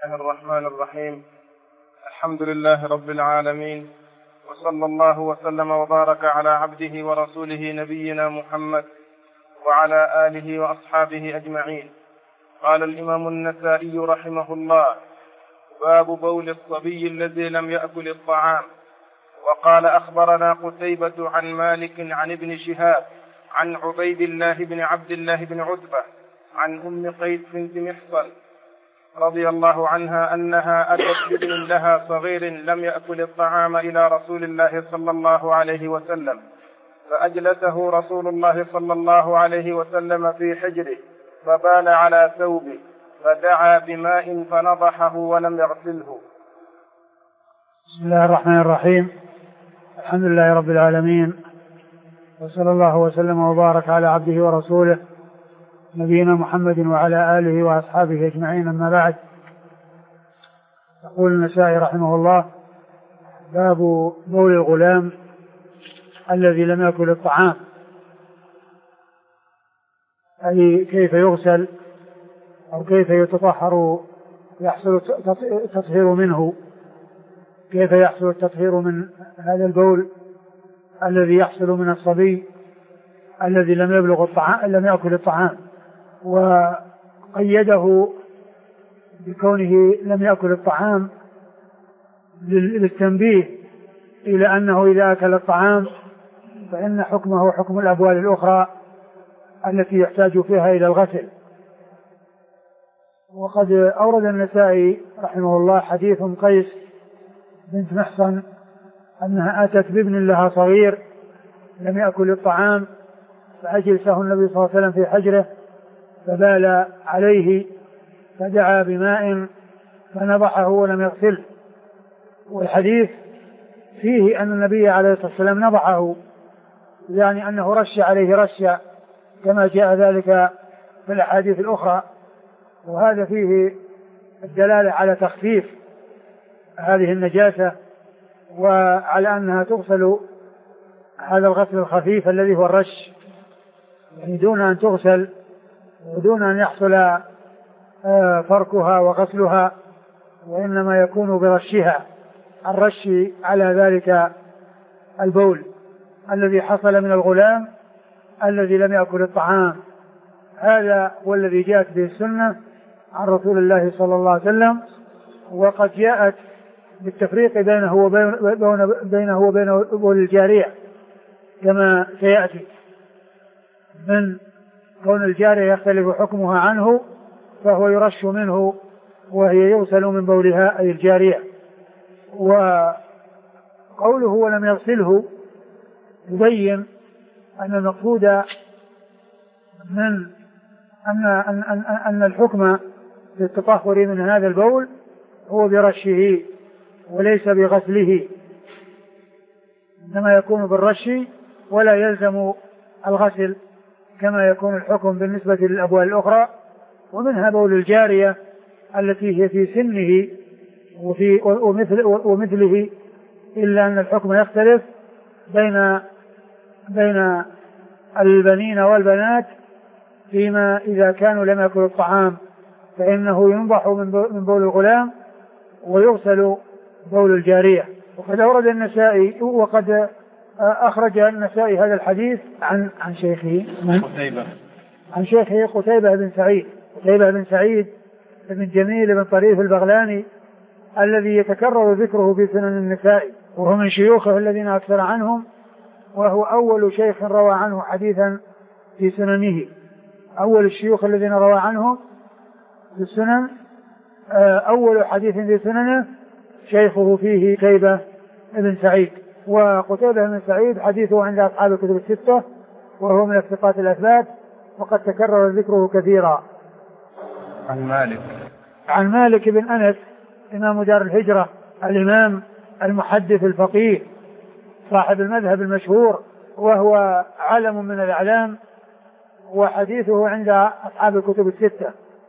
الله الرحمن الرحيم. الحمد لله رب العالمين، وصلى الله وسلم وبارك على عبده ورسوله نبينا محمد وعلى آله وأصحابه أجمعين. قال الإمام النسائي رحمه الله: باب بول الصبي الذي لم يأكل الطعام. وقال: أخبرنا قتيبة عن مالك عن ابن شهاب عن عبيد الله بن عبد الله بن عتبة عن أم قيس بنت محصن رضي الله عنها أنها أتت بابن لها صغير لم يأكل الطعام إلى رسول الله صلى الله عليه وسلم، فأجلسه رسول الله صلى الله عليه وسلم في حجره، فبال على ثوبه، فدعا بماء فنضحه ولم يغسله. بسم الله الرحمن الرحيم. الحمد لله رب العالمين، وصلى الله وسلم وبارك على عبده ورسوله نبينا محمد وعلى آله وأصحابه أجمعين، أما بعد. يقول النسائي رحمه الله: باب بول الغلام الذي لم يأكل الطعام، أي كيف يغسل أو كيف يتطهر، يحصل التطهير منه، كيف يحصل التطهير من هذا البول الذي يحصل من الصبي الذي لم يأكل الطعام. وقيده بكونه لم يأكل الطعام للتنبيه إلى أنه إذا أكل الطعام فإن حكمه حكم الأبوال الأخرى التي يحتاج فيها إلى الغسل. وقد أورد النسائي رحمه الله حديث قيس بنت محصن أنها أتت بابن لها صغير لم يأكل الطعام، فأجلسه النبي صلى الله عليه وسلم في حجره، فبال عليه، فدعا بماء فنضحه ولم يغسله. والحديث فيه أن النبي عليه الصلاة والسلام نضحه، يعني أنه رش عليه رشا كما جاء ذلك في الأحاديث الأخرى، وهذا فيه الدلالة على تخفيف هذه النجاسة وعلى أنها تغسل هذا الغسل الخفيف الذي هو الرش، يعني دون أن تغسل ودون أن يحصل فركها وغسلها، وإنما يكون برشها، الرش على ذلك البول الذي حصل من الغلام الذي لم يأكل الطعام. هذا هو الذي جاءت به السنة عن رسول الله صلى الله عليه وسلم، وقد جاءت بالتفريق بينه وبين بول الجارية كما سيأتي، من كون الجارية يختلف حكمها عنه فهو يرش منه وهي يغسل من بولها أي الجارية. وقوله ولم يغسله يبين أن المقصود من أن الحكم في التطهر من هذا البول هو برشه وليس بغسله، إنما يكون بالرش ولا يلزم الغسل كما يكون الحكم بالنسبة للأبوال الأخرى. ومنها بول الجارية التي هي في سنه ومثله، إلا أن الحكم يختلف بين البنين والبنات، فيما إذا كانوا لم يأكلوا الطعام فإنه ينضح من بول الغلام ويغسل بول الجارية. وقد أورد النسائي وقد أخرج النسائي هذا الحديث عن شيخه عن شيخه قتيبة بن سعيد بن جميل بن طريف البغلاني، الذي يتكرر ذكره في سنن النسائي، وهو من شيوخه الذين أكثر عنهم، وهو أول شيخ روى عنه حديثا في سننه، أول الشيوخ الذين روى عنهم في السنن، أول حديث في سننه شيخه فيه قتيبة بن سعيد. وقتيبة بن سعيد حديثه عند أصحاب الكتب الستة، وهو من الثقات الأثبات، وقد تكرر ذكره كثيرا. عن مالك بن أنس إمام دار الهجرة، الإمام المحدث الفقيه صاحب المذهب المشهور، وهو علم من الأعلام، وحديثه عند أصحاب الكتب الستة.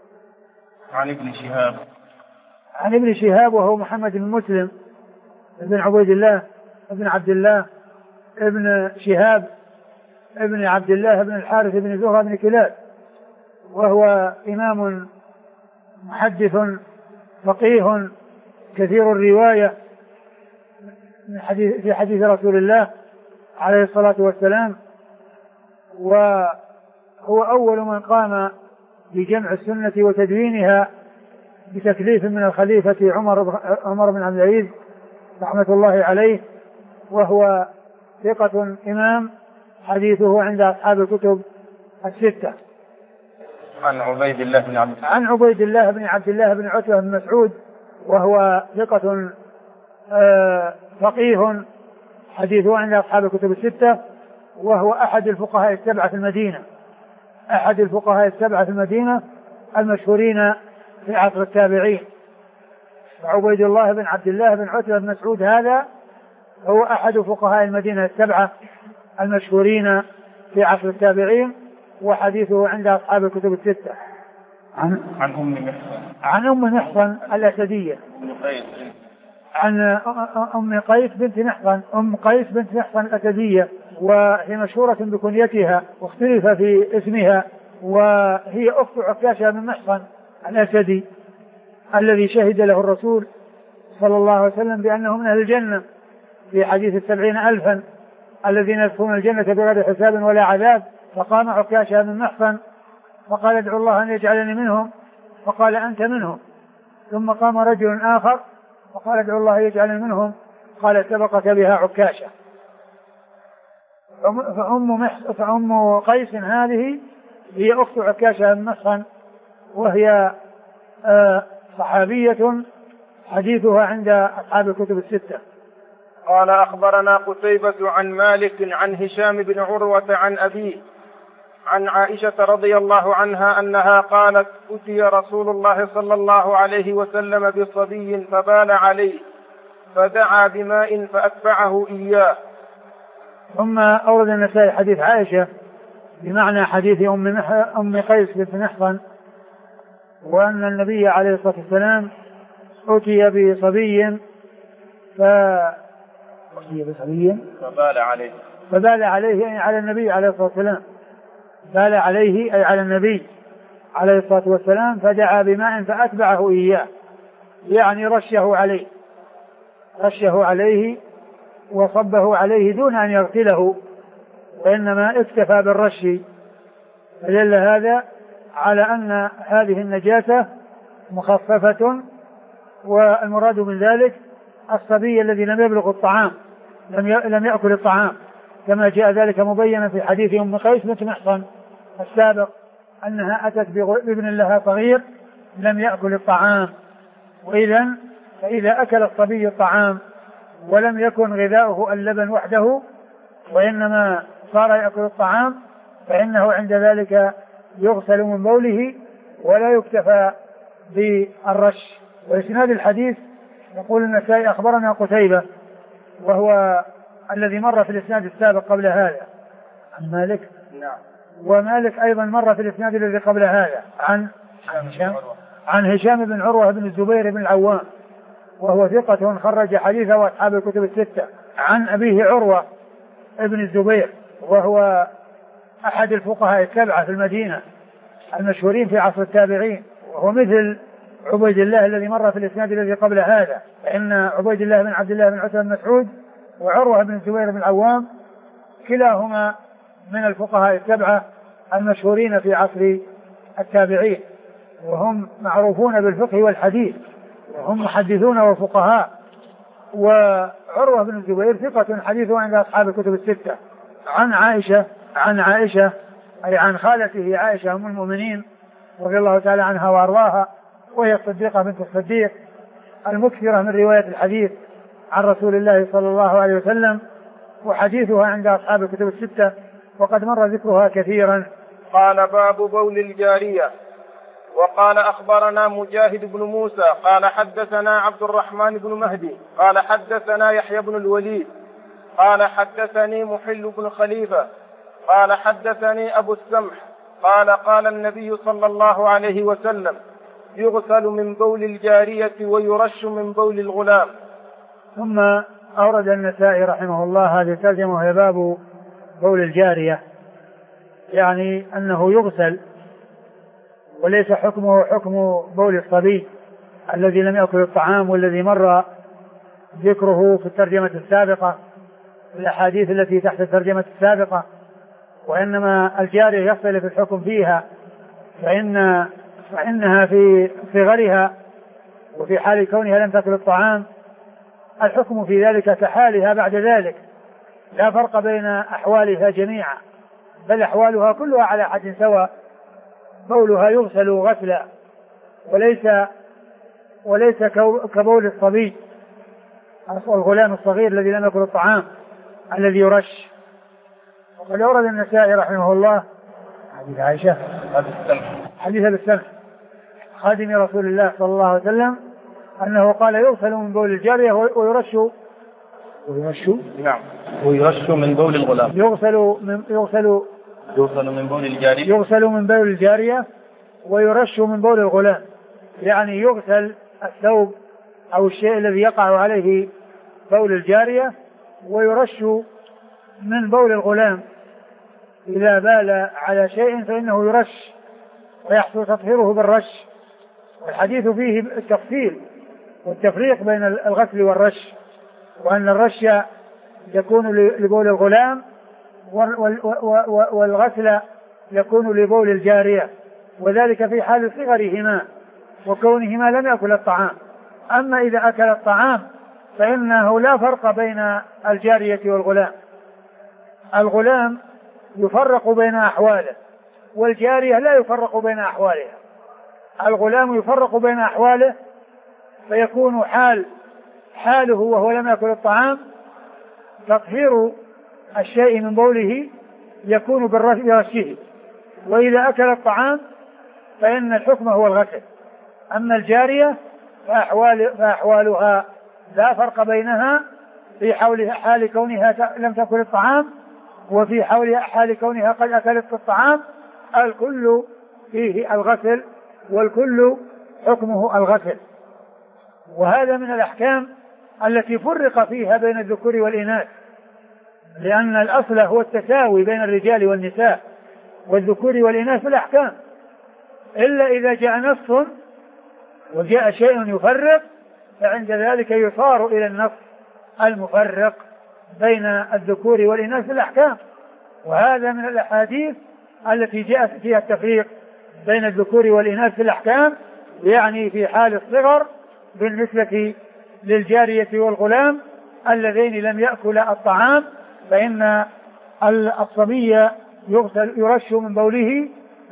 عن ابن شهاب وهو محمد بن مسلم بن عبيد الله بن عبد الله ابن شهاب ابن عبد الله بن الحارث بن زهرة بن كلاب، وهو إمام محدث فقيه كثير الرواية في حديث رسول الله عليه الصلاة والسلام، وهو أول من قام بجمع السنة وتدوينها بتكليف من الخليفة عمر بن عبد العزيز رحمة الله عليه، وهو ثقة إمام حديثه عند أصحاب الكتب الستة. عن عبيد الله بن عتبة بن مسعود، وهو ثقة فقيه حديثه عند أصحاب الكتب الستة، وهو أحد الفقهاء السبعة في المدينة المشهورين في عصر التابعين. عبيد الله بن عبد الله بن عتبة بن مسعود هذا هو أحد فقهاء المدينة السبعة المشهورين في عصر التابعين، وحديثه عند أصحاب الكتب الستة. عن أم محصن الأسدية، عن أم قيس بنت محصن الأسدية، وهي مشهورة بكنيتها واختلف في اسمها، وهي أخت عكاشة بن محصن الأسدي الذي شهد له الرسول صلى الله عليه وسلم بأنه من أهل الجنة في حديث 70,000 الذين يدخلون الجنة بغير حساب ولا عذاب. فقام عكاشة بن محصن فقال ادعو الله أن يجعلني منهم، فقال أنت منهم. ثم قام رجل آخر فقال ادعو الله يجعلني منهم، قال سبقك بها عكاشة. فأم قيس هذه هي أخت عكاشة بن محصن، وهي صحابية حديثها عند أصحاب الكتب الستة. قال أخبرنا قتيبة عن مالك عن هشام بن عروة عن أبيه عن عائشة رضي الله عنها أنها قالت أتي رسول الله صلى الله عليه وسلم بصبي فبال عليه فدعا بماء فأتبعه إياه. ثم أورد النسائي حديث عائشة بمعنى حديث أم قيس بنت محصن، وأن النبي عليه الصلاة والسلام أتي بصبي فبال عليه يعني على النبي عليه الصلاة والسلام، بال عليه أي على النبي عليه الصلاة والسلام، فدعا بماء فأتبعه إياه، يعني رشه عليه وصبه عليه دون أن يغسله، وإنما اكتفى بالرش. فدل هذا على أن هذه النجاسة مخففة، والمراد من ذلك الصبي الذي لم يبلغ الطعام، لم يأكل الطعام، كما جاء ذلك مبينا في حديث أم قيس بنت محصن السابق أنها أتت بابن لها صغير لم يأكل الطعام. فإذا أكل الصبي الطعام ولم يكن غذاؤه اللبن وحده وإنما صار يأكل الطعام، فإنه عند ذلك يغسل من بوله ولا يكتفى بالرش. وإسناد الحديث يقول النسائي أخبرنا قتيبة، وهو الذي مر في الإسناد السابق قبل هذا عن مالك، ومالك أيضا مر في الإسناد الذي قبل هذا عن هشام بن عروة بن الزبير بن العوام، وهو ثقة خرج حديثه وأصحاب الكتب الستة، عن أبيه عروة ابن الزبير، وهو أحد الفقهاء السبعة في المدينة المشهورين في عصر التابعين، وهو مثل عبيد الله الذي مر في الإسناد الذي قبل هذا، فإن عبيد الله بن عبد الله بن عتبة بن مسعود وعروة بن الزبير بن العوام كلاهما من الفقهاء السبعة المشهورين في عصر التابعين، وهم معروفون بالفقه والحديث، وهم محدثون وفقهاء. وعروة بن الزبير ثقة حديثه عند أصحاب الكتب الستة. عن عائشة أي عن خالته عائشة أم المؤمنين رضي الله تعالى عنها وأرضاها، وهي الصديقة بنت الصديق المكثرة من رواية الحديث عن رسول الله صلى الله عليه وسلم، وحديثها عند أصحاب الكتب الستة وقد مر ذكرها كثيرا. قال باب بول الجارية. وقال أخبرنا مجاهد بن موسى قال حدثنا عبد الرحمن بن مهدي قال حدثنا يحيى بن الوليد قال حدثني محل بن خليفة قال حدثني أبو السمح قال قال النبي صلى الله عليه وسلم يغسل من بول الجارية ويرش من بول الغلام. ثم أورد النسائي رحمه الله هذه الترجمة وهي باب بول الجارية، يعني أنه يغسل وليس حكمه حكم بول الصبي الذي لم يأكل الطعام، والذي مر ذكره في الترجمة السابقة، في الأحاديث التي تحت الترجمة السابقة. وإنما الجارية يختلف الحكم فيها، فإنها في صغرها وفي حال كونها لم تأكل الطعام الحكم في ذلك كحالها بعد ذلك، لا فرق بين أحوالها جميعا، بل أحوالها كلها على حد سواء. بولها يغسل غسلا، وليس كبول الصبي الغلام الصغير الذي لم يأكل الطعام الذي يرش. وقد أورد النسائي رحمه الله حديث عائشة حديث السمح خادم رسول الله صلى الله عليه وسلم أنه قال يغسل من بول الجارية ويرش من بول الغلام، يغسل من بول الجارية ويرش من بول الغلام، يعني يغسل الثوب أو الشيء الذي يقع عليه بول الجارية ويرش من بول الغلام. إذا بال على شيء فإنه يرش ويحصل تطهيره بالرش. والحديث فيه التفصيل والتفريق بين الغسل والرش، وأن الرش يكون لبول الغلام والغسل يكون لبول الجارية، وذلك في حال صغرهما وكونهما لم يأكل الطعام. أما إذا أكل الطعام فإنه لا فرق بين الجارية والغلام. الغلام يفرق بين أحواله، والجارية لا يفرق بين أحوالها. الغلام يفرق بين أحواله فيكون حاله وهو لم يأكل الطعام تطهير الشيء من بوله يكون برشه، وإذا أكل الطعام فإن الحكم هو الغسل. أما الجارية فأحوالها لا فرق بينها في حال كونها لم تأكل الطعام وفي حال كونها قد أكلت الطعام، الكل فيه الغسل والكل حكمه الغسل. وهذا من الأحكام التي فرق فيها بين الذكور والإناث، لأن الأصل هو التساوي بين الرجال والنساء والذكور والإناث في الأحكام، إلا إذا جاء نص وجاء شيء يفرق، فعند ذلك يصار إلى النص المفرق بين الذكور والإناث في الأحكام. وهذا من الأحاديث التي جاءت فيها التفريق بين الذكور والإناث في الأحكام، يعني في حال الصغر بالنسبة للجارية والغلام اللذين لم يأكلا الطعام فإن الصبي يرش من بوله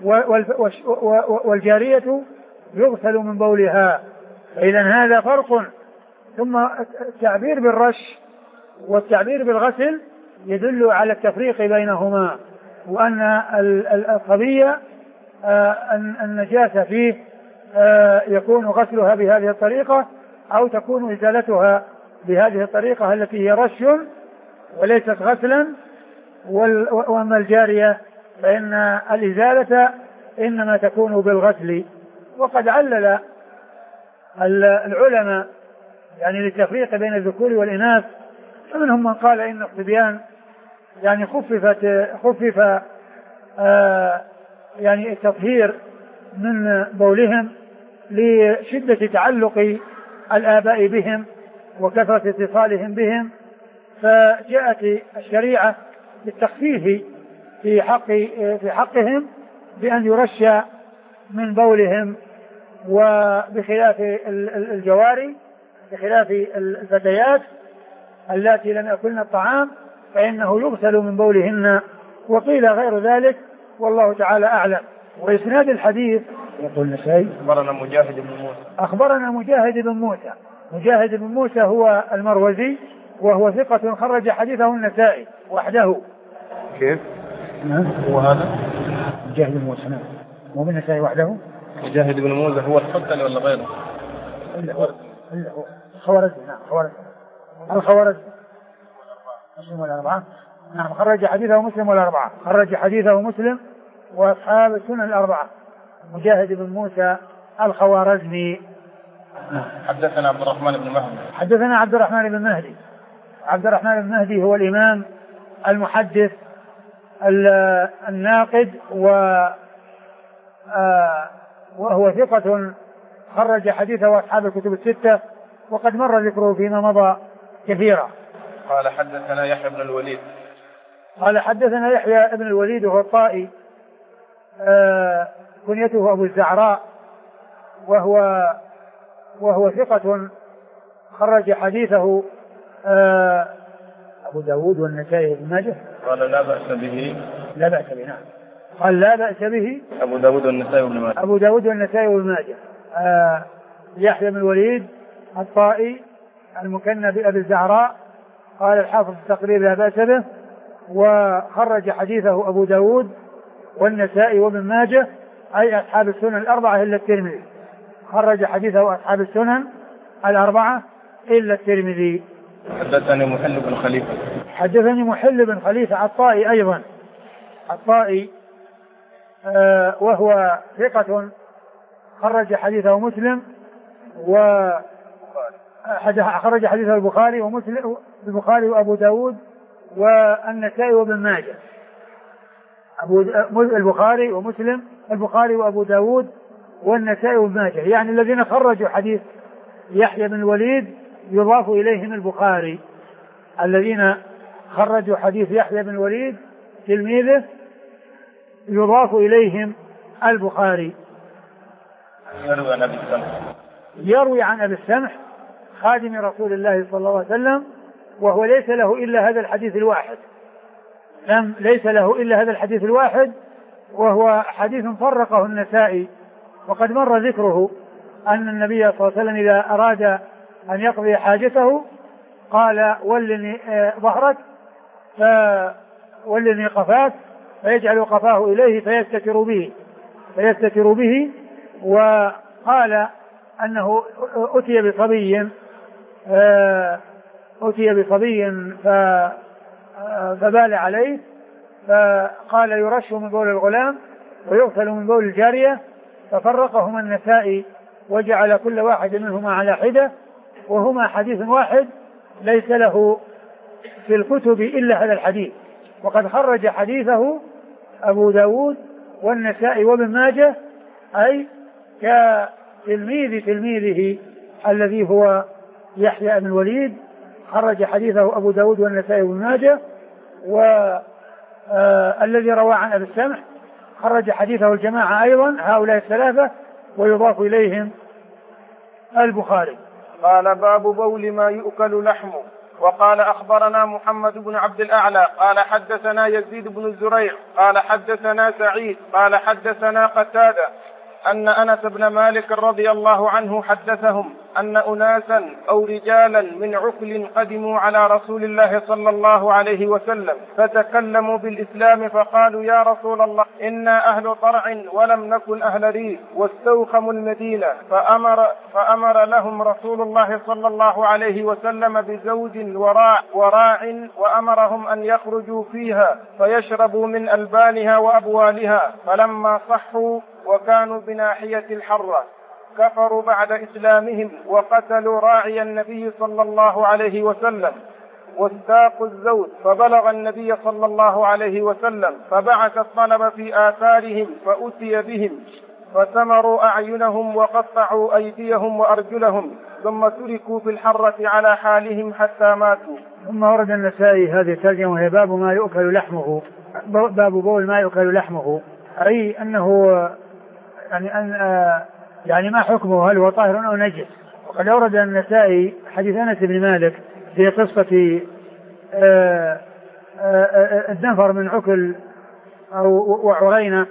والجارية يغسل من بولها. إذا هذا فرق. ثم التعبير بالرش والتعبير بالغسل يدل على التفريق بينهما، وأن الصبي النجاسة فيه يكون غسلها بهذه الطريقة أو تكون إزالتها بهذه الطريقة التي هي رش وليست غسلا. وأما الجارية فإن الإزالة إنما تكون بالغسل. وقد علل العلماء يعني للتفريق بين الذكور والإناث، فمنهم من قال إن الصبيان يعني خفف يعني التطهير من بولهم لشدة تعلق الآباء بهم وكثرة اتصالهم بهم، فجاءت الشريعة بالتخفيف في حقهم بأن يرش من بولهم. وبخلاف الجواري بخلاف الفتيات اللاتي لم يأكلن الطعام فإنه يغسل من بولهن، وقيل غير ذلك والله تعالى أعلم. وإسناد الحديث يقول النسائي أخبرنا مجاهد بن موسى. مجاهد بن موسى هو المروزي وهو ثقة خرج حديثه النسائي وحده. كيف؟ هو هذا مجاهد بن موسى مو من النسائي وحده. مجاهد بن موسى هو الحسن ولا غيره؟ الخوارزمي. الخوارزمي مسلم والأربعة. نعم خرج حديثه مسلم والأربعة. خرج حديثه مسلم وأصحاب السنن الأربعة. مجاهد بن موسى الخوارزمي. حدثنا عبد الرحمن بن مهدي. حدثنا عبد الرحمن بن مهدي. عبد الرحمن بن مهدي هو الإمام المحدث الناقد وهو ثقة خرج حديثه أصحاب الكتب الستة، وقد مر ذكره فيما مضى كثيرا. قال حدثنا يحيى بن الوليد. قال حدثنا يحيى بن الوليد وهو الطائي، كنيته أبو الزعراء، وهو ثقة خرج حديثه أبو داود والنسائي وابن ماجه. قال لا بأس به. لا بأس به، نعم. قال لا بأس به أبو داود والنسائي وابن ماجه. أبو داود والنسائي وابن ماجه. يحيى بن الوليد الطائي المكنى بأبي الزعراء، قال الحافظ في التقريب لا بأس به، وخرج حديثه أبو داود والنسائي وابن ماجه، أي أصحاب السنن الأربعة إلا الترمذي. خرج حديثه أصحاب السنن الأربعة إلا الترمذي. حدثني محل بن خليفة. حدثني محل بن خليفة الطائي أيضا، الطائي وهو ثقة خرج حديثه مسلم، وخرج حديثه البخاري ومسلم، البخاري وأبو داود والنسائي وابن ماجه. البخاري ومسلم، البخاري وأبو داود والنسائي وابن ماجه، يعني الذين خرجوا حديث يحيى بن الوليد يضاف إليهم البخاري. الذين خرجوا حديث يحيى بن الوليد تلميذه يضاف إليهم البخاري. يروي عن أبي السمح خادم رسول الله صلى الله عليه وسلم، وهو ليس له إلا هذا الحديث الواحد. ليس له إلا هذا الحديث الواحد، وهو حديث فرقه النسائي، وقد مر ذكره أن النبي صلى الله عليه وسلم إذا أراد أن يقضي حاجته قال ولني ظهرك، فولني قفاك، فيجعل قفاه إليه فيستتر به. وقال أنه أتي بصبي فبال عليه، فقال يرش من بول الغلام ويغسل من بول الجارية، ففرقهما النسائي وجعل كل واحد منهما على حدة، وهما حديث واحد ليس له في الكتب إلا هذا الحديث. وقد خرج حديثه أبو داود والنسائي وابن ماجه، أي تلميذه الذي هو يحيى بن الوليد، خرج حديثه أبو داود والنسائي وابن ماجه. والذي روى عن أبي السمح خرج حديثه الجماعة أيضا، هؤلاء الثلاثة، ويضاف إليهم البخاري. قال باب بول ما يؤكل لحمه. وقال أخبرنا محمد بن عبد الأعلى قال حدثنا يزيد بن الزريع قال حدثنا سعيد قال حدثنا قتادة أن أنس بن مالك رضي الله عنه حدثهم أن أناسا أو رجالا من عقل قدموا على رسول الله صلى الله عليه وسلم، فتكلموا بالإسلام فقالوا يا رسول الله إنا أهل طرع ولم نكن أهل ريف واستوخموا المدينة، فأمر لهم رسول الله صلى الله عليه وسلم بزوج وراع وأمرهم أن يخرجوا فيها فيشربوا من ألبانها وأبوالها، فلما صحوا وكانوا بناحية الحرة كفروا بعد إسلامهم وقتلوا راعي النبي صلى الله عليه وسلم واستاقوا الزوج، فبلغ النبي صلى الله عليه وسلم فبعث الطلب في آثارهم فأتي بهم فثمروا أعينهم وقطعوا أيديهم وأرجلهم، ثم تركوا في الحرة على حالهم حتى ماتوا. ثم ورد النسائي هذه الترجمة وهي باب ما يؤكل لحمه، باب بول ما يؤكل لحمه، أي أنه يعني ما حكمه، هل هو طاهر أو نجس. وقد أورد النسائي حديث أنس بن مالك في قصة النفر من عكل وعرينة،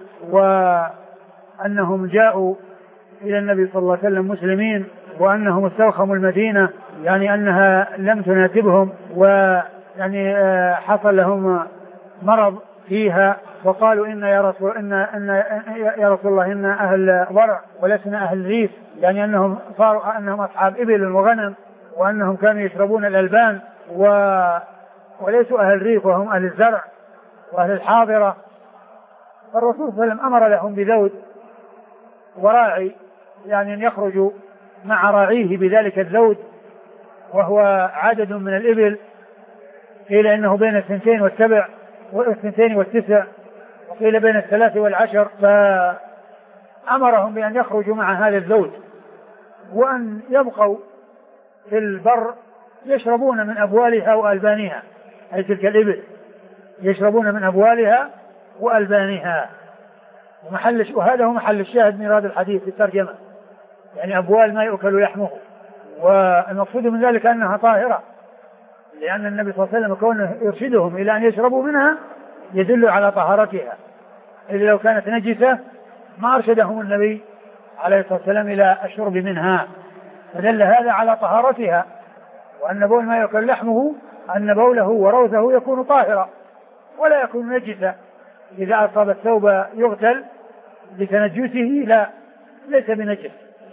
وأنهم جاءوا إلى النبي صلى الله عليه وسلم مسلمين، وأنهم استوخموا المدينة، يعني أنها لم تناسبهم، ويعني حصل لهم مرض فيها، وقالوا إن يا رسول الله إن أهل ضرع ولسنا أهل ريف، يعني أنهم صاروا أنهم أصحاب إبل وغنم، وأنهم كانوا يشربون الألبان وليسوا أهل ريف وهم أهل الزرع وأهل الحاضرة. فالرسول صلى الله عليه وسلم أمر لهم بذود وراعي، يعني أن يخرجوا مع راعيه بذلك الذود، وهو عدد من الإبل، قيل إنه بين 2 و7 و2 و9، وقيل بين 3 و10، فأمرهم بأن يخرجوا مع هذا الذود وأن يبقوا في البر يشربون من أبوالها وألبانها، أي تلك الإبل يشربون من أبوالها وألبانها. وهذا هو محل الشاهد من هذا الحديث في الترجمة، يعني أبوال ما يؤكل لحمه. والمقصود من ذلك أنها طاهرة، لأن النبي صلى الله عليه وسلم كونه يرشدهم إلى أن يشربوا منها يدل على طهارتها، إذ لو كانت نجسة ما أرشدهم النبي عليه الصلاة والسلام إلى الشرب منها، فدل هذا على طهارتها، وأن بول ما يؤكل لحمه أن بوله وروثه يكون طاهرا ولا يكون نجسا. إذا أصاب الثوب يغسل لتنجسه لا، ليس بنجس.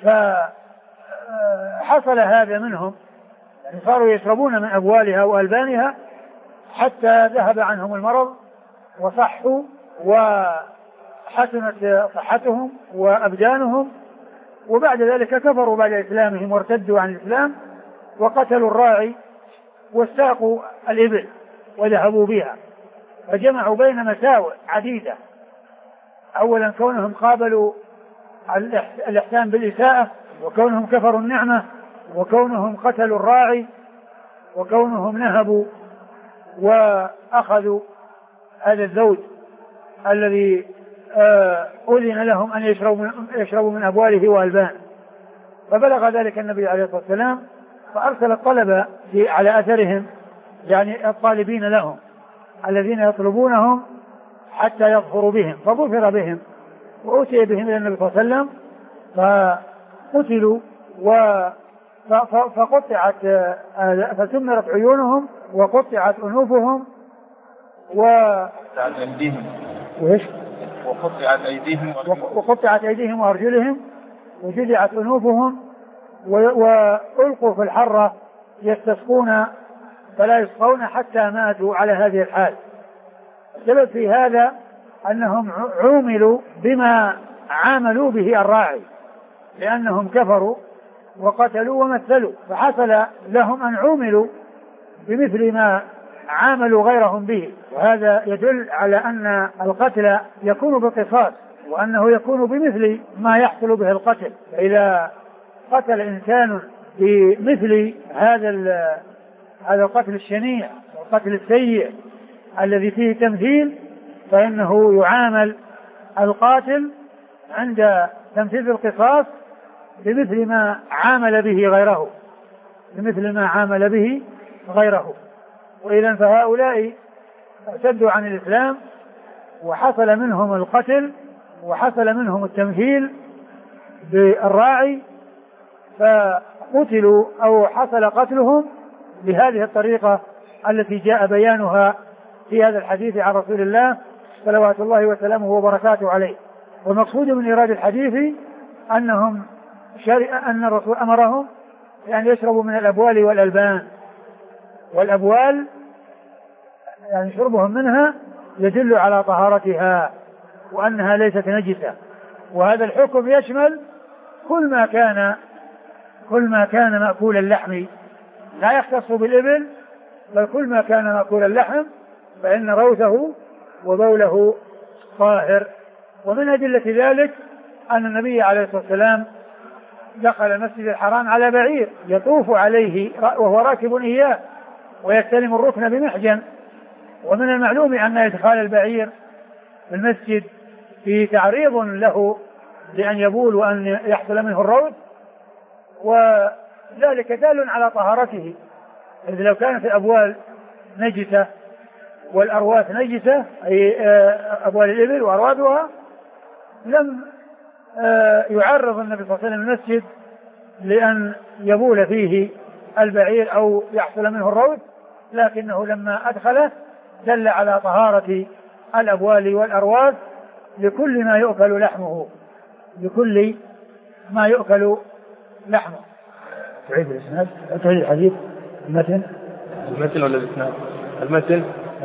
فحصل هذا منهم، يعني صاروا يشربون من أبوالها وألبانها حتى ذهب عنهم المرض وصحوا وحسنت صحتهم وأبدانهم. وبعد ذلك كفروا بعد إسلامهم وارتدوا عن الإسلام وقتلوا الراعي واستاقوا الإبل وذهبوا بها، فجمعوا بين مساوئ عديدة. أولا كونهم قابلوا الإحسان بالإساءة، وكونهم كفروا النعمة، وكونهم قتلوا الراعي، وكونهم نهبوا وأخذوا هذا الزوج الذي أذن لهم أن يشربوا من أبواله وألبانه. فبلغ ذلك النبي عليه الصلاة والسلام فأرسل الطلبة على أثرهم، يعني الطالبين لهم الذين يطلبونهم حتى يظفروا بهم، فظفر بهم وأتي بهم إلى النبي صلى الله عليه وسلم فقتلوا فقطعت فسمرت عيونهم وقطعت أنوفهم وقطعت أيديهم وأرجلهم وجدعت أنوفهم وألقوا في الحرة يستسقون فلا يسقون حتى ماتوا على هذه الحال. السبب في هذا أنهم عوملوا بما عاملوا به الراعي، لأنهم كفروا وقتلوا ومثلوا، فحصل لهم أن عوملوا بمثل ما عاملوا غيرهم به. وهذا يدل على أن القتل يكون بالقصاص، وأنه يكون بمثل ما يحصل به القتل. فإذا قتل إنسان بمثل هذا القتل الشنيع والقتل السيء الذي فيه تمثيل، فإنه يعامل القاتل عند تنفيذ القصاص بمثل ما عامل به غيره، وإذا فهؤلاء ارتدوا عن الإسلام وحصل منهم القتل وحصل منهم التمثيل بالراعي، فقتلوا أو حصل قتلهم بهذه الطريقة التي جاء بيانها في هذا الحديث عن رسول الله صلوات الله وسلامه وبركاته عليه. والمقصود من إيراد الحديث أن الرسول أمرهم بأن يشربوا من الأبوال والألبان، والأبوال يعني شربهم منها يدل على طهارتها وأنها ليست نجسة. وهذا الحكم يشمل كل ما كان مأكول اللحم، لا يختص بالإبل، بل كل ما كان مأكول اللحم فإن روثه وبوله طاهر. ومن أدلة ذلك أن النبي عليه الصلاة والسلام دخل المسجد الحرام على بعير يطوف عليه وهو راكب إياه ويستلم الركن بمحجن، ومن المعلوم أن إدخال البعير في المسجد في تعريض له لأن يبول وأن يحصل منه الروث، وذلك دال على طهارته. إذ لو كانت الأبوال نجسة والأرواث نجسة، أي أبوال الإبل وأروادها، لم يعرض النبي صلى الله عليه وسلم المسجد لأن يبول فيه البعير أو يحصل منه الروث، لكنه لما أدخله دل على طهارة الأبوال والأرواث لكل ما يؤكل لحمه. تعيد الإسناد، تعيد الحديث، المتن ولا الإسناد؟ المتن.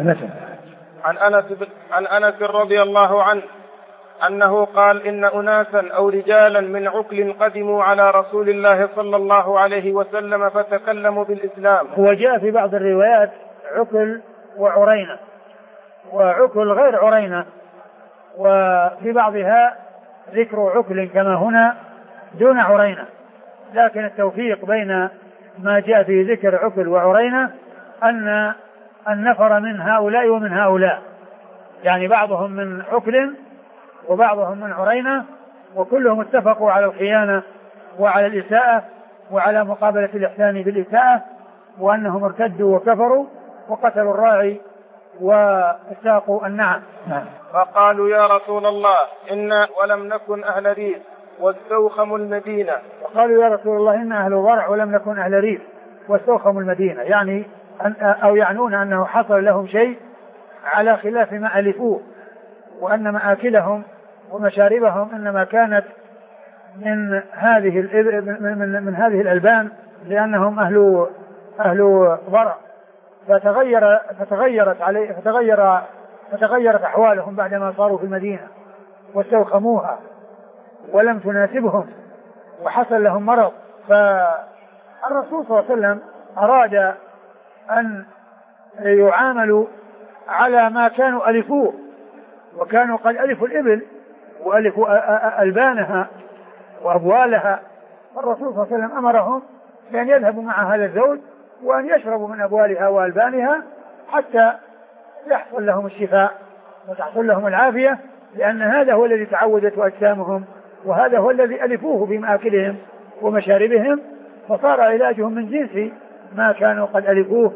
عن أنس رضي الله عنه أنه قال: إن أناسا أو رجالا من عكل قدموا على رسول الله صلى الله عليه وسلم فتكلموا بالإسلام. هو جاء في بعض الروايات عكل وعرينة، وعكل غير عرينة، وفي بعضها ذكر عكل كما هنا دون عرينة، لكن التوفيق بين ما جاء في ذكر عقل وعرينة أن النفر من هؤلاء ومن هؤلاء، يعني بعضهم من عقل وبعضهم من عرينة، وكلهم اتفقوا على الخيانة وعلى الإساءة وعلى مقابلة الإحسان بالإساءة، وأنهم ارتدوا وكفروا وقتلوا الراعي وساقوا النعم. فقالوا يا رسول الله إنا ولم نكن أهل ريف واستوخموا المدينة. وقالوا يا رسول الله إنا أهل ضرع ولم نكن أهل ريف واستوخموا المدينة، يعني أو يعنون أنه حصل لهم شيء على خلاف ما ألفوه، وأن مآكلهم ومشاربهم إنما كانت من هذه الألبان، لأنهم أهل ضرع، فتغيرت أحوالهم بعدما صاروا في المدينة واستوخموها ولم تناسبهم وحصل لهم مرض. فالرسول صلى الله عليه وسلم أراد أن يعاملوا على ما كانوا ألفوه، وكانوا قد ألفوا الإبل وألفوا ألبانها وأبوالها، فالرسول صلى الله عليه وسلم أمرهم بأن يذهبوا مع هذا الزوج وأن يشربوا من أبوالها وألبانها حتى يحصل لهم الشفاء وتحصل لهم العافية، لأن هذا هو الذي تعودت أجسامهم، وهذا هو الذي ألفوه بمآكلهم ومشاربهم، فصار علاجهم من جنس ما كانوا قد ألفوه،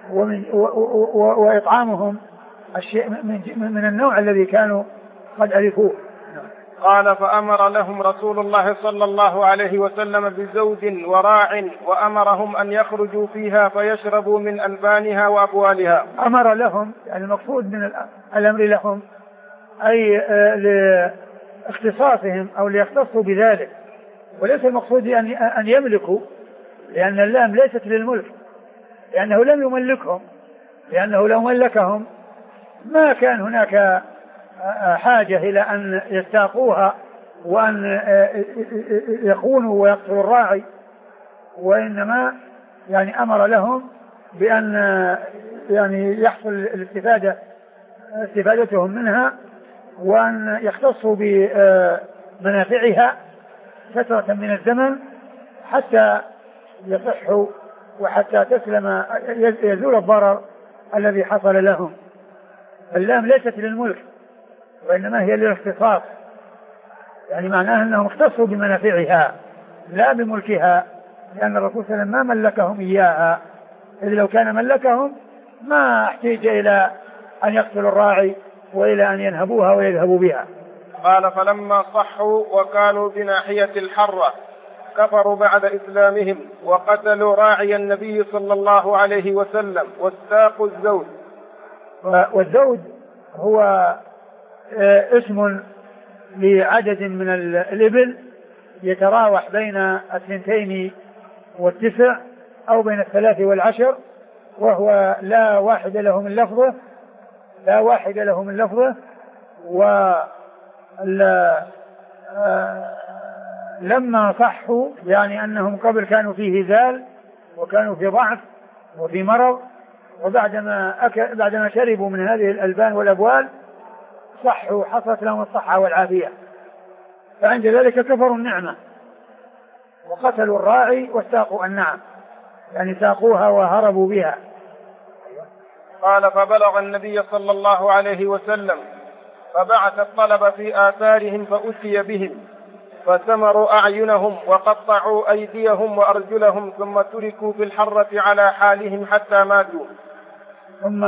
وإطعامهم الشيء من النوع الذي كانوا قد ألفوه. قال فأمر لهم رسول الله صلى الله عليه وسلم بزود وراع وأمرهم أن يخرجوا فيها فيشربوا من ألبانها وأبوالها. أمر لهم، يعني المقصود من الأمر لهم أي لاختصاصهم أو ليختصوا بذلك، وليس المقصود أن يملكوا، لأن اللام ليست للملك، لأنه لم يملكهم، لأنه لو ملكهم ما كان هناك حاجة إلى أن يستاقوها وأن يخونوا ويقتلوا الراعي، وإنما يعني أمر لهم بأن يعني يحصل استفادتهم منها، وأن يختصوا بمنافعها فترة من الزمن حتى يصحوا وحتى يزول الضرر الذي حصل لهم. اللام ليست للملك وإنما هي للاختصاص، يعني معناها أنهم اختصوا بمنافعها لا بملكها، لأن الرسول صلى الله عليه وسلم ما ملكهم إياها، إذ لو كان ملكهم ما احتاج إلى أن يقتلوا الراعي وإلى أن ينهبوها ويذهبوا بها. قال فلما صحوا وكانوا بناحية الحرة كفروا بعد إسلامهم وقتلوا راعي النبي صلى الله عليه وسلم واستاقوا الزود. والزود هو اسم لعدد من الإبل يتراوح بين 2 و9 أو بين 3 و10، وهو لا واحد له من لفظه، لما صحوا يعني أنهم قبل كانوا في هزال وكانوا في ضعف وفي مرض، بعدما شربوا من هذه الألبان والأبوال صحوا، حصلت لهم الصحة والعافية، فعند ذلك كفروا النعمة وقتلوا الراعي واستاقوا النعم، يعني ساقوها وهربوا بها. قال فبلغ النبي صلى الله عليه وسلم فبعث الطلب في آثارهم فأتي بهم فسمروا أعينهم وقطعوا أيديهم وأرجلهم ثم تركوا في الحرة على حالهم حتى ماتوا. ثم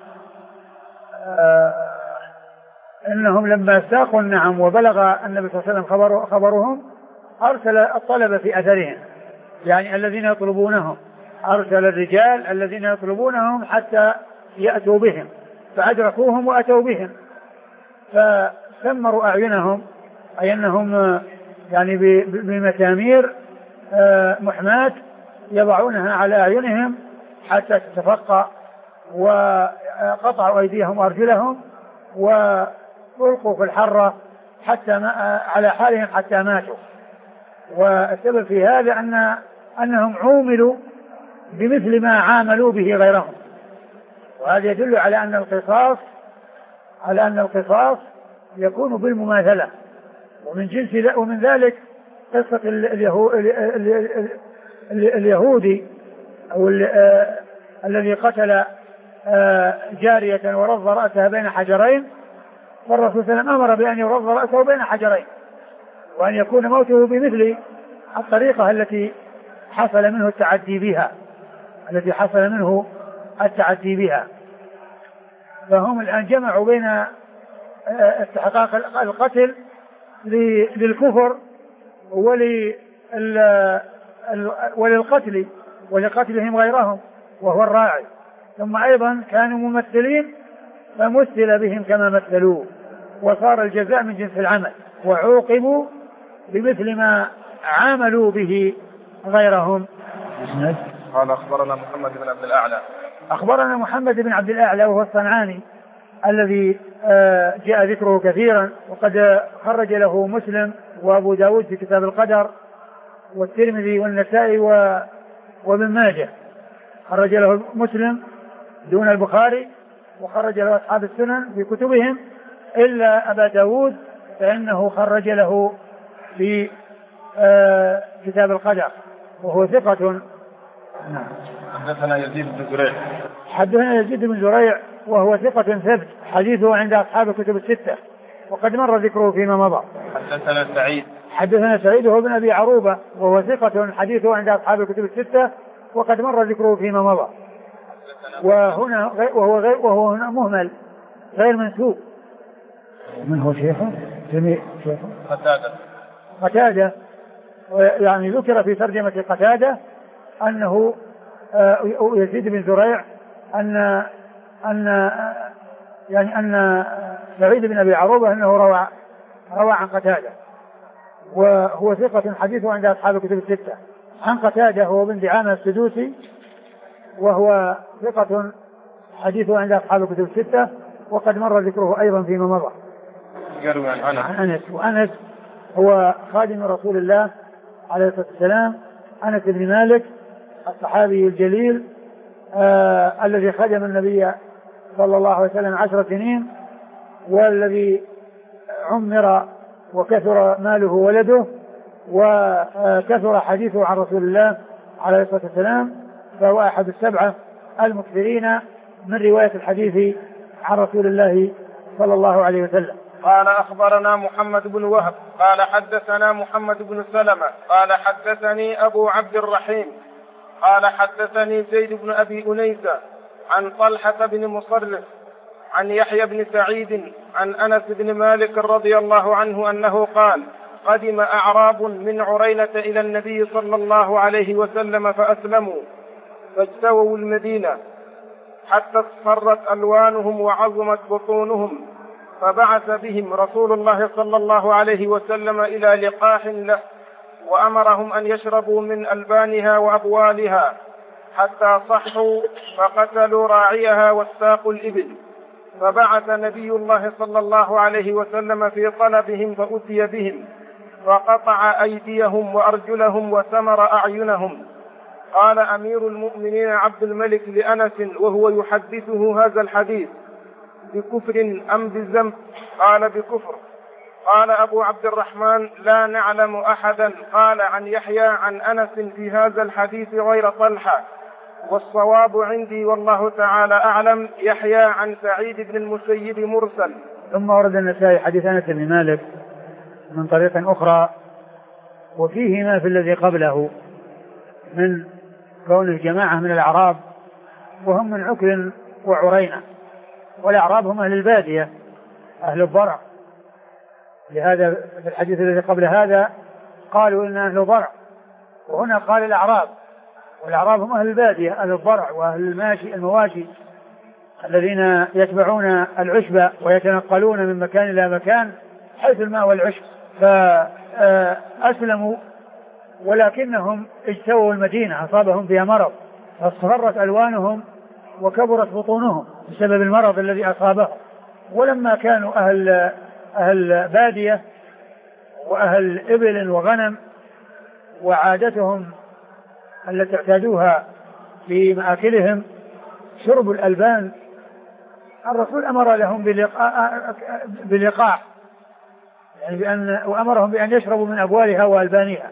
إنهم لما ساقوا النعم وبلغ النبي صلى الله عليه وسلم خبرهم أرسل الطلب في أثرهم، يعني الذين يطلبونهم، أرسل الرجال الذين يطلبونهم حتى يأتوا بهم، فأدركوهم وأتوا بهم فسمروا أعينهم، أي أنهم يعني بمسامير محماة يضعونها على أعينهم حتى تتفقع، وقطعوا أيديهم وأرجلهم وألقوا في الحرة على حالهم حتى ماتوا. والسبب في هذا أنهم عوملوا بمثل ما عاملوا به غيرهم، وهذا يدل على أن القصاص يكون بالمماثلة، ومن ذلك قصة اليهودي أو الذي قتل جارية ورض رأسها بين حجرين، والرسول صلى الله عليه وسلم أمر بأن يرض رأسه بين حجرين، وأن يكون موته بمثل الطريقة التي حصل منه التعدي بها. فهم الآن جمعوا بين استحقاق القتل للكفر ولقتلهم غيرهم وهو الراعي، ثم أيضا كانوا ممثلين فمثل بهم كما مثلوا، وصار الجزاء من جنس العمل، وعوقبوا بمثل ما عاملوا به غيرهم. قال أخبرنا محمد بن عبد الأعلى. أخبرنا محمد بن عبد الأعلى وهو الصنعاني الذي جاء ذكره كثيرا، وقد خرج له مسلم وأبو داود في كتاب القدر، والترمذي والنسائي وابن ماجه. خرج له مسلم دون البخاري، وخرج له أصحاب السنن في كتبهم إلا أبا داود فإنه خرج له في كتاب القدر، وهو ثقة. حدثنا يزيد بن زريع وهو ثقة ثبت، حديثه عند أصحاب الكتب الستة وقد مر ذكره فيما مضى. حدثنا سعيد هو بن أبي عروبة وهو ثقة، حديثه عند أصحاب الكتب الستة وقد مر ذكره فيما مضى. وهو هنا مهمل غير منسوب. من هو شيخه؟ قتادة. يعني ذكر في ترجمة قتادة أنه يزيد بن زريع أن سعيد بن أبي عروبة أنه روى عن قتادة، وهو ثقة حديثه عند أصحاب الكتب الستة. عن قتادة هو بن دعامة السدوسي وهو ثقة حديثه عند أصحاب الكتب الستة وقد مر ذكره أيضا فيما مضى. عن أنس، وأنس هو خادم رسول الله عليه الصلاة والسلام، أنس بن مالك الصحابي الجليل الذي خدم النبي صلى الله عليه وسلم 10 سنين، والذي عمر وكثر ماله ولده وكثر حديثه عن رسول الله عليه الصلاة والسلام، فهو أحد السبعة المكثرين من رواية الحديث عن رسول الله صلى الله عليه وسلم. قال أخبرنا محمد بن وهب قال حدثنا محمد بن سلمة قال حدثني أبو عبد الرحيم قال حدثني زيد بن أبي أنيسة عن طلحة بن مصرف عن يحيى بن سعيد عن أنس بن مالك رضي الله عنه أنه قال: قدم أعراب من عرينة إلى النبي صلى الله عليه وسلم فأسلموا، فاجتووا المدينة حتى اصفرت ألوانهم وعظمت بطونهم، فبعث بهم رسول الله صلى الله عليه وسلم إلى لقاح له، وأمرهم أن يشربوا من ألبانها وأبوالها حتى صحوا، فقتلوا راعيها واستاقوا الإبل. فبعث نبي الله صلى الله عليه وسلم في طلبهم فأتي بهم، فقطع أيديهم وأرجلهم وسمر أعينهم. قال أمير المؤمنين عبد الملك لأنس وهو يحدثه هذا الحديث: بكفر أم بذنب؟ قال: بكفر. قال أبو عبد الرحمن: لا نعلم أحدا قال عن يحيى عن أنس في هذا الحديث غير طلحة، والصواب عندي والله تعالى أعلم يحيى عن سعيد بن المسيب مرسل. ثم ورد النسائي حديث أنس بن مالك من طريق أخرى، وفيه ما في الذي قبله من كون الجماعة من الأعراب وهم من عكر وعرينة، والأعراب هم أهل البادية أهل الضرع، لهذا في الحديث الذي قبل هذا قالوا إن أهل الضرع، وهنا قال الأعراب، والأعراب هم أهل البادية أهل الضرع وأهل المواشي الذين يتبعون العشب ويتنقلون من مكان إلى مكان حيث الماء والعشب. فأسلموا ولكنهم اجتووا المدينة، أصابهم فيها مرض فاصفرت ألوانهم وكبرت بطونهم بسبب المرض الذي أصابهم. ولما كانوا أهل بادية وأهل إبل وغنم وعادتهم التي اعتادوها في مآكلهم شرب الألبان، الرسول أمر لهم باللقاح، يعني وأمرهم بأن يشربوا من أبوالها وألبانها.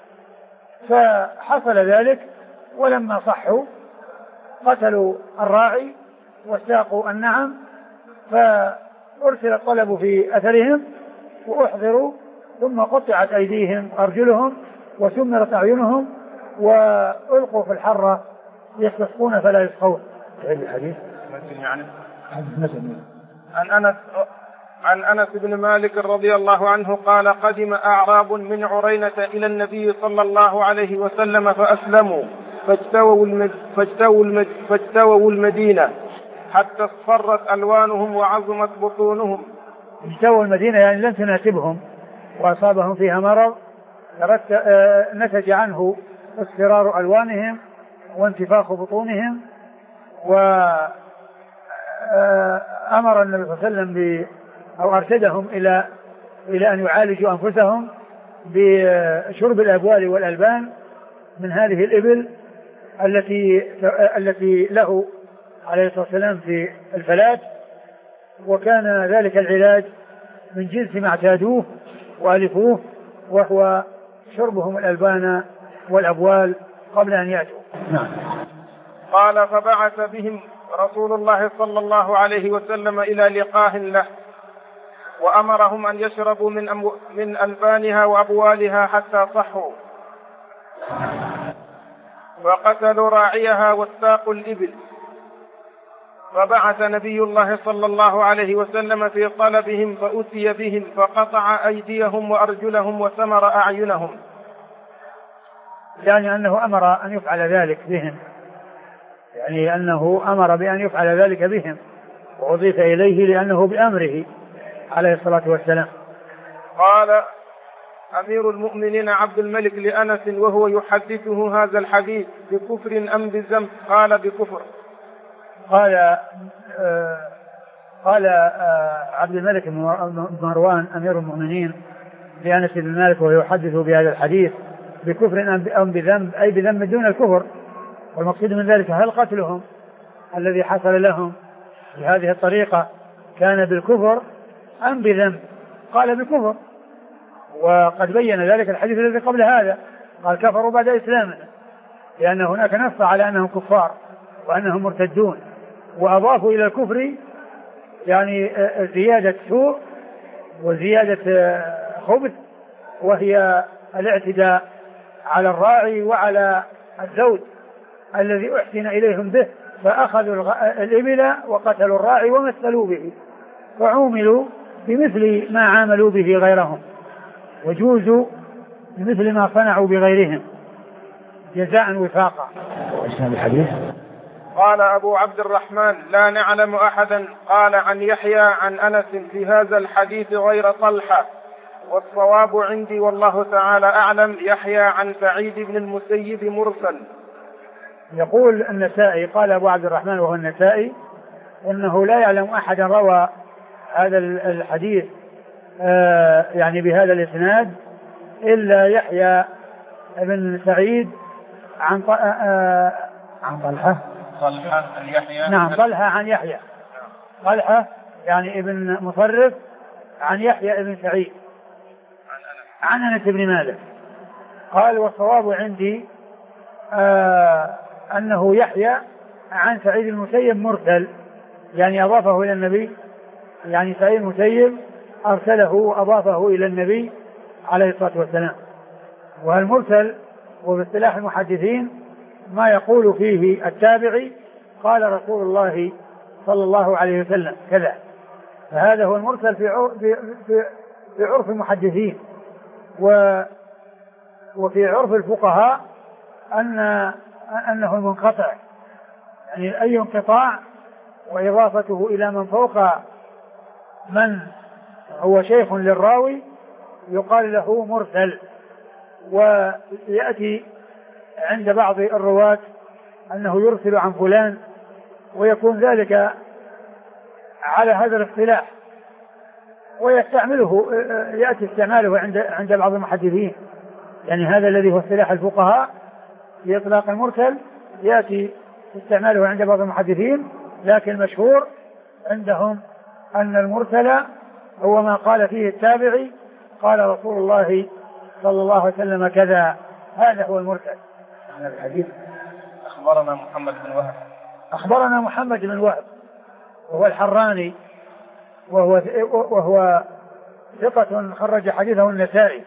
فحصل ذلك، ولما صحوا قتلوا الراعي واستاقوا النعم، فأرسل الطلب في أثرهم وأحضروا، ثم قطعت أيديهم وأرجلهم وسمرت أعينهم وألقوا في الحرة يستسقون فلا يسقون. الحديث يعني عن أنس بن مالك رضي الله عنه قال: قدم أعراب من عرينة إلى النبي صلى الله عليه وسلم فأسلموا فاجتووا المدينة حتى اصفرت ألوانهم وعظمت بطونهم. اجتووا المدينة يعني لم تناسبهم وأصابهم فيها مرض نتج عنه اصفرار ألوانهم وانتفاخ بطونهم. وأمر النبي صلى الله عليه وسلم أو أرشدهم إلى أن يعالجوا أنفسهم بشرب الأبوال والألبان من هذه الإبل التي له عليه الصلاة والسلام في الفلاة. وكان ذلك العلاج من جنس ما اعتادوه وألفوه، وهو شربهم الألبان والأبوال قبل أن يأتوا. نعم. قال: فبعث بهم رسول الله صلى الله عليه وسلم إلى لقاه له، وأمرهم أن يشربوا من ألبانها وأبوالها حتى صحوا، وقتلوا راعيها واستاقوا الإبل. فبعث نبي الله صلى الله عليه وسلم في طلبهم فأتي بهم فقطع أيديهم وأرجلهم وسمر أعينهم. يعني أنه أمر أن يفعل ذلك بهم، يعني أنه أمر بأن يفعل ذلك بهم، وأضيف إليه لأنه بأمره عليه الصلاة والسلام. قال أمير المؤمنين عبد الملك لأنس وهو يحدثه هذا الحديث: بكفر أم بذنب؟ قال: بكفر. قال عبد الملك بن مروان أمير المؤمنين لأنس بن مالك وهو يحدث بهذا الحديث: بكفر أم بذنب، أي بذنب دون الكفر. والمقصود من ذلك هل قتلهم الذي حصل لهم بهذه الطريقة كان بالكفر أم بذنب؟ قال: بكفر. وقد بين ذلك الحديث الذي قبل هذا، قال: كفروا بعد إسلامنا، لأن هناك نص على أنهم كفار وأنهم مرتدون، وأضافوا إلى الكفر يعني زيادة سوء وزيادة خبث، وهي الاعتداء على الراعي وعلى الزوج الذي أحسن إليهم به، فأخذوا الإبل وقتلوا الراعي ومثلوا به، فعوملوا بمثل ما عاملوا به غيرهم، وجوزوا بمثل ما صنعوا بغيرهم جزاء وفاقا. الحديث قال أبو عبد الرحمن: لا نعلم أحدا قال عن يحيى عن أنس في هذا الحديث غير طلحة، والصواب عندي والله تعالى أعلم يحيى عن سعيد بن المسيب مرسل. يقول النسائي، قال أبو عبد الرحمن وهو النسائي، إنه لا يعلم أحدا روى هذا الحديث يعني بهذا الإسناد إلا يحيى بن سعيد عن طلحة عن يحيى. نعم، طلحة عن يحيى، طلحة يعني ابن مصرف عن يحيى ابن سعيد عن أنس بن مالك. قال: والصواب عندي أنه يحيى عن سعيد المسيب مرسل، يعني أضافه إلى النبي، يعني سعيد المسيب أرسله وأضافه إلى النبي عليه الصلاة والسلام. والمرسل وباصطلاح المحدثين ما يقول فيه التابعي: قال رسول الله صلى الله عليه وسلم كذا. فهذا هو المرسل في عرف المحدثين، وفي عرف الفقهاء أنه المنقطع، يعني أي انقطاع وإضافته إلى من فوق من هو شيخ للراوي يقال له مرسل. ويأتي عند بعض الرواة أنه يرسل عن فلان، ويكون ذلك على هذا الاصطلاح، ويستعمله يأتي استعماله عند بعض المحدثين، يعني هذا الذي هو اصطلاح الفقهاء في إطلاق المرسل يأتي استعماله عند بعض المحدثين، لكن المشهور عندهم أن المرسل هو ما قال فيه التابعي قال رسول الله صلى الله عليه وسلم كذا. هذا هو المرسل. الحديث أخبرنا محمد بن وهب. أخبرنا محمد بن وهب وهو الحراني وهو ثقة خرج حديثه النسائي.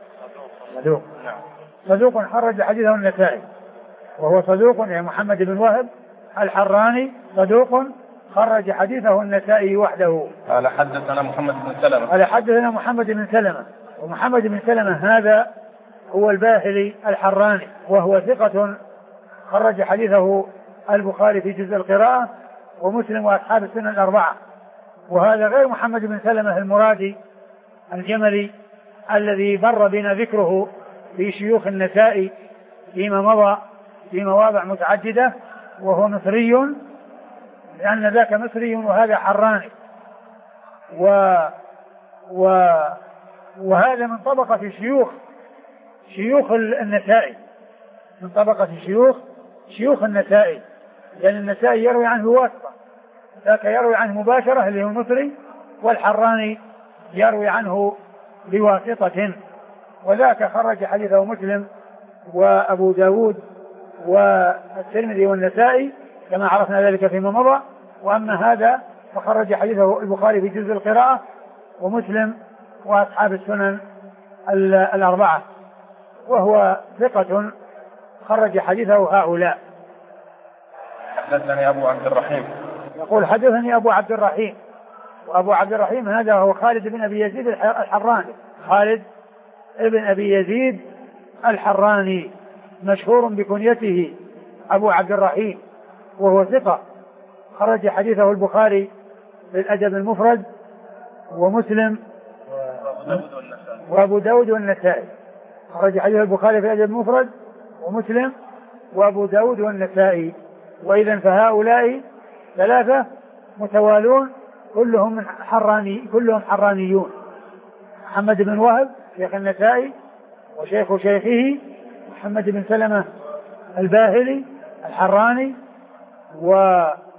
صدوق خرج حديثه النسائي، وهو صدوق يعني محمد بن وهب الحراني صدوق خرج حديثه النسائي وحده. قال حدثنا محمد بن سلمة. قال حدثنا محمد بن سلمة، ومحمد بن سلمة هذا هو الباهلي الحراني، وهو ثقة خرج حديثه البخاري في جزء القراءة ومسلم وأصحاب السنن الأربعة. وهذا غير محمد بن سلمة المرادي الجملي الذي مر بنا ذكره في شيوخ النسائي فيما مضى في مواضع متعددة، وهو مصري لأن ذاك مصري وهذا حراني. وهذا من طبقة شيوخ النسائي، من طبقة شيوخ النسائي، لأن النسائي يروي عنه واسطة، ذاك يروي عنه مباشرة اللي هو المصري، والحراني يروي عنه بواسطة. وذاك خرج حديثه مسلم وأبو داود والترمذي والنسائي كما عرفنا ذلك فيما مضى. وأما هذا فخرج حديثه البخاري في جزء القراءة ومسلم وأصحاب السنن الأربعة، وهو ثقة خرج حديثه هؤلاء. حدثني أبو عبد الرحيم. يقول حدثني أبو عبد الرحيم، وأبو عبد الرحيم هذا هو خالد بن أبي يزيد الحراني، خالد ابن أبي يزيد الحراني مشهور بكنيته أبو عبد الرحيم، وهو ثقة خرج حديثه البخاري في الأدب المفرد ومسلم وأبو داود والنسائي. خرج حديث البخاري في الأدب المفرد ومسلم وأبو داود والنسائي. وإذن فهؤلاء ثلاثة متوالون كلهم حرانيون. محمد بن وهب شيخ النسائي وشيخ شيخه محمد بن سلمة الباهلي الحراني،